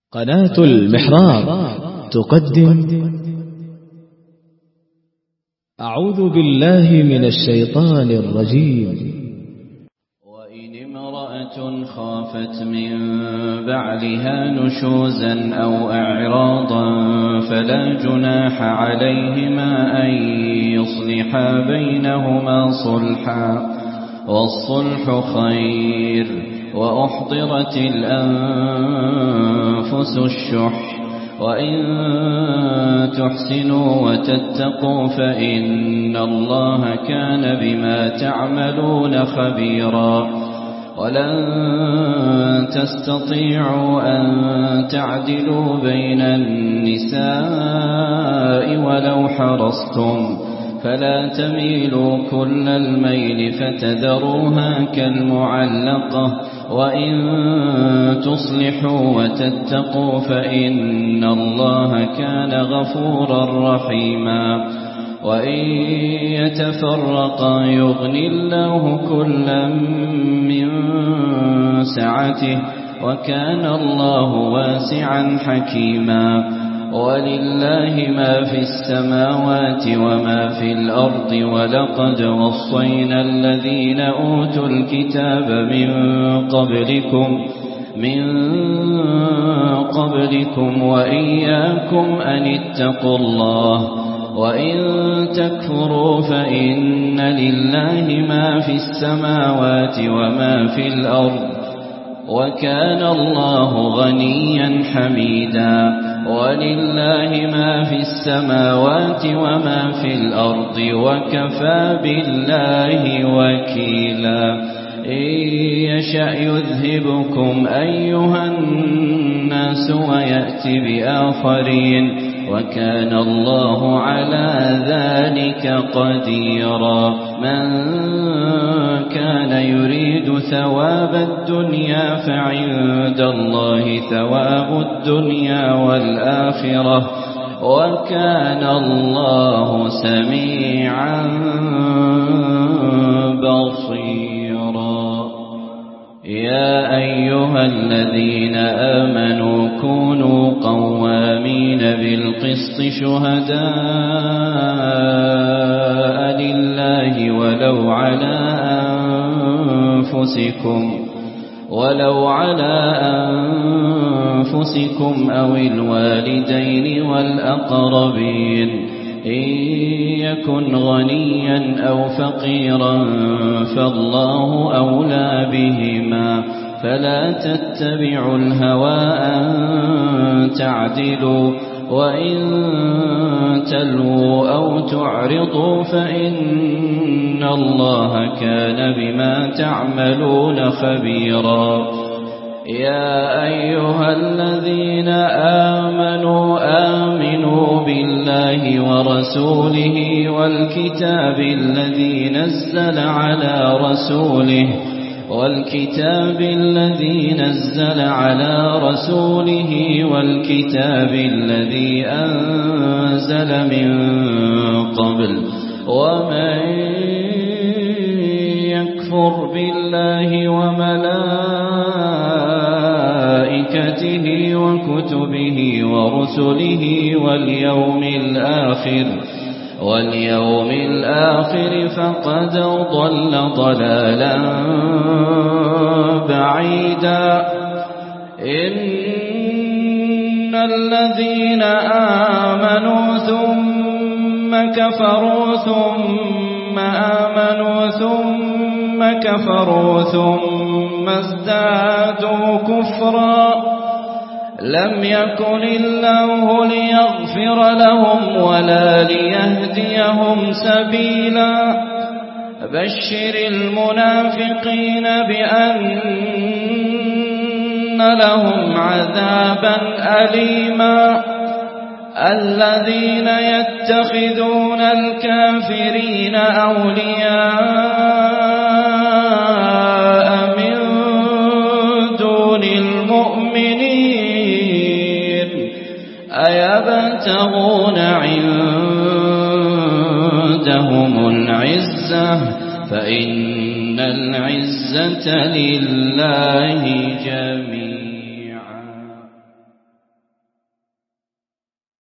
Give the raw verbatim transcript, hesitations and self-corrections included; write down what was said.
قناة المحراب تقدم أعوذ بالله من الشيطان الرجيم. وإن امرأة خافت من بعلها نشوزا أو إعراضا فلا جناح عليهما أن يصلحا بينهما صلحا، والصلح خير. وأحضرت الأنفس الشح، وإن تحسنوا وتتقوا فإن الله كان بما تعملون خبيرا. ولن تستطيعوا أن تعدلوا بين النساء ولو حرصتم، فلا تميلوا كل الميل فتذروها كالمعلقة. وإن تصلحوا وتتقوا فإن الله كان غفورا رحيما. وإن يتفرقا يغن الله كلا من سعته، وكان الله واسعا حكيما. ولله ما في السماوات وما في الأرض، ولقد وصينا الذين أوتوا الكتاب من قبلكم من قبلكم وإياكم أن اتقوا الله. وإن تكفروا فإن لله ما في السماوات وما في الأرض، وكان الله غنيا حميدا. ولله ما في السماوات وما في الأرض، وكفى بالله وكيلا. إن يشأ يذهبكم أيها الناس ويأتي بآخرين، وكان الله على ذلك قديرا. من كان يريد ثواب الدنيا فعند الله ثواب الدنيا والآخرة، وكان الله سميعا بصيرا. يا أيها الذين آمنوا كونوا قوامين بالقسط شهداء لله ولو على أنفسكم ولو على أنفسكم أو الوالدين والأقربين. إن يكن غنيا أو فقيرا فالله أولى بهما، فلا تتبعوا الهوى أن تعدلوا. وإن تلووا أو تعرضوا فإن الله كان بما تعملون خبيرا. يا أيها الذين آمنوا آمنوا بالله ورسوله والكتاب الذي نزل على رسوله والكتاب الذي نزل على رسوله والكتاب الذي أنزل من قبل. ومن يكفر بالله وملائكته وكتبه ورسله واليوم الآخر واليوم الآخر فقد ضل ضلالا بعيدا. إن الذين آمنوا ثم كفروا ثم آمنوا ثم كفروا ثم ازدادوا كفرا لم يكن الله ليغفر لهم ولا ليهديهم سبيلا. بشر المنافقين بأن لهم عذابا أليما. الذين يتخذون الكافرين أولياء من دون المؤمنين أيبتغون عندهم العزة فإن العزة لله جميعا.